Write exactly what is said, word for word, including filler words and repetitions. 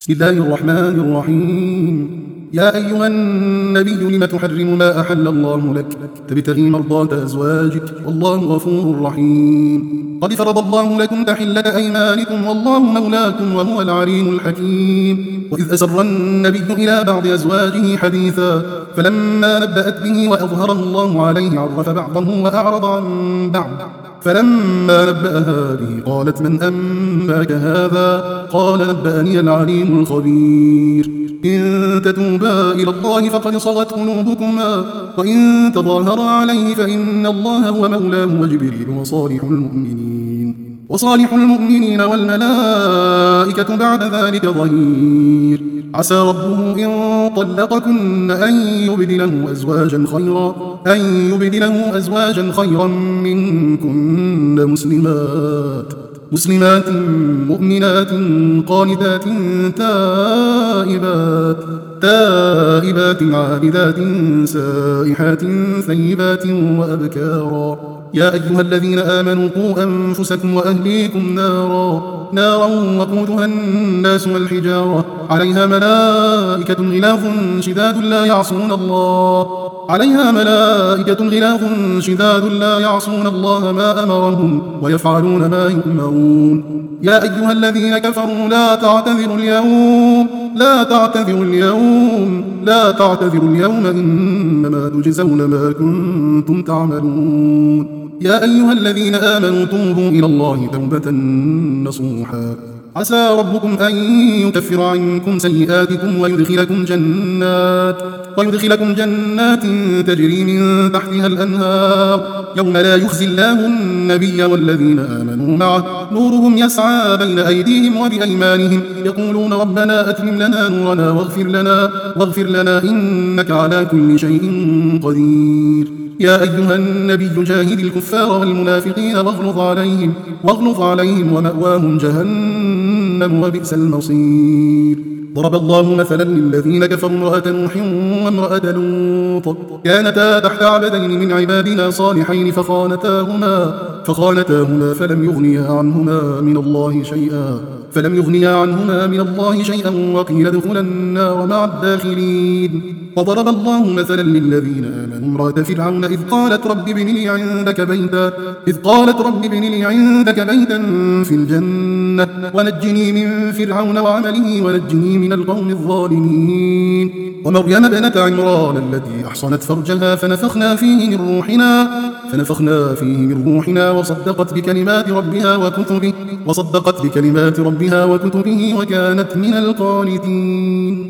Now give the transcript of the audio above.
بسم الله الرحمن الرحيم. يا أيها النبي لم تحرم ما أحل الله لك تبتغي مرضات أزواجك والله غفور رحيم. قد فرض الله لكم تحلة أيمانكم والله مولاكم وهو العليم الحكيم. وإذ أسر النبي إلى بعض أزواجه حديثا فلما نبأت به وأظهره الله عليه عرف بعضه وأعرض عن بعض فلما نبأها به قالت من أنباك هذا؟ قال نبأني العليم الخبير. إن تتوبا إلى الله فقد صغت قلوبكما وإن تظاهرا عليه فإن الله هو مولاه وجبريل وصالح المؤمنين وصالح المؤمنين والملائكة بعد ذلك ظهير. عسى ربه إن طلقكن أن يبدله أزواجا خيرا أن يبدله أزواجا خيرا منكن مسلمات مسلمات مؤمنات قانتات تائبات تائبات عابدات سائحات ثيبات وأبكارا. يا أيها الذين آمنوا قوا أنفسكم وأهليكم نارا نارا وقودها الناس والحجارة عليها ملائكة غلاظ شداد لا يعصون الله عليها ملائكة غلاظ شداد لا يعصون الله ما أمرهم ويفعلون ما يؤمرون. يا أيها الذين كفروا لا تعتذروا اليوم لا تعتذروا اليوم لا تعتذروا اليوم إنما تجزون ما كنتم تعملون. يا أيها الذين آمنوا توبوا إلى الله توبة نصوحا. عسى ربكم أن يكفر عنكم سيئاتكم ويدخلكم جنات ويدخلكم جنات تجري من تحتها الأنهار يوم لا يخزي الله النبي والذين آمنوا معه نورهم يسعى بين أيديهم وبأيمانهم يقولون ربنا أتمم لنا نورنا واغفر لنا واغفر لنا إنك على كل شيء قدير. يا أيها النبي جاهد الكفار والمنافقين واغلظ عليهم واغلظ عليهم ومأواهم جهنم وبئس المصير. ضرب الله مثلا للذين كفروا امرأة نوح وامرأة لوط كانتا تحت عبدين من عبادنا صالحين فخانتاهما فخانتاهما فلم يغنيا عنهما من الله شيئا فلم يغنيا عنهما من الله شيئا وقيل ادخلا النار مع الداخلين. وضرب الله مثلا للذين آمنوا امرأة فرعون إذ قالت رب ابن لي عندك بيتا إذ قالت رب ابن لي عندك بيتا في الجنة ونجني من فرعون وعمله ونجني من القوم الظالمين. ومريم ابنة عمران التي أحصنت فرجها فنفخنا فيه من روحنا فنفخنا فيه من روحنا وصدقت بكلمات ربها وكتبه وصدقت بكلمات ربها وكتبه وكانت من القانتين.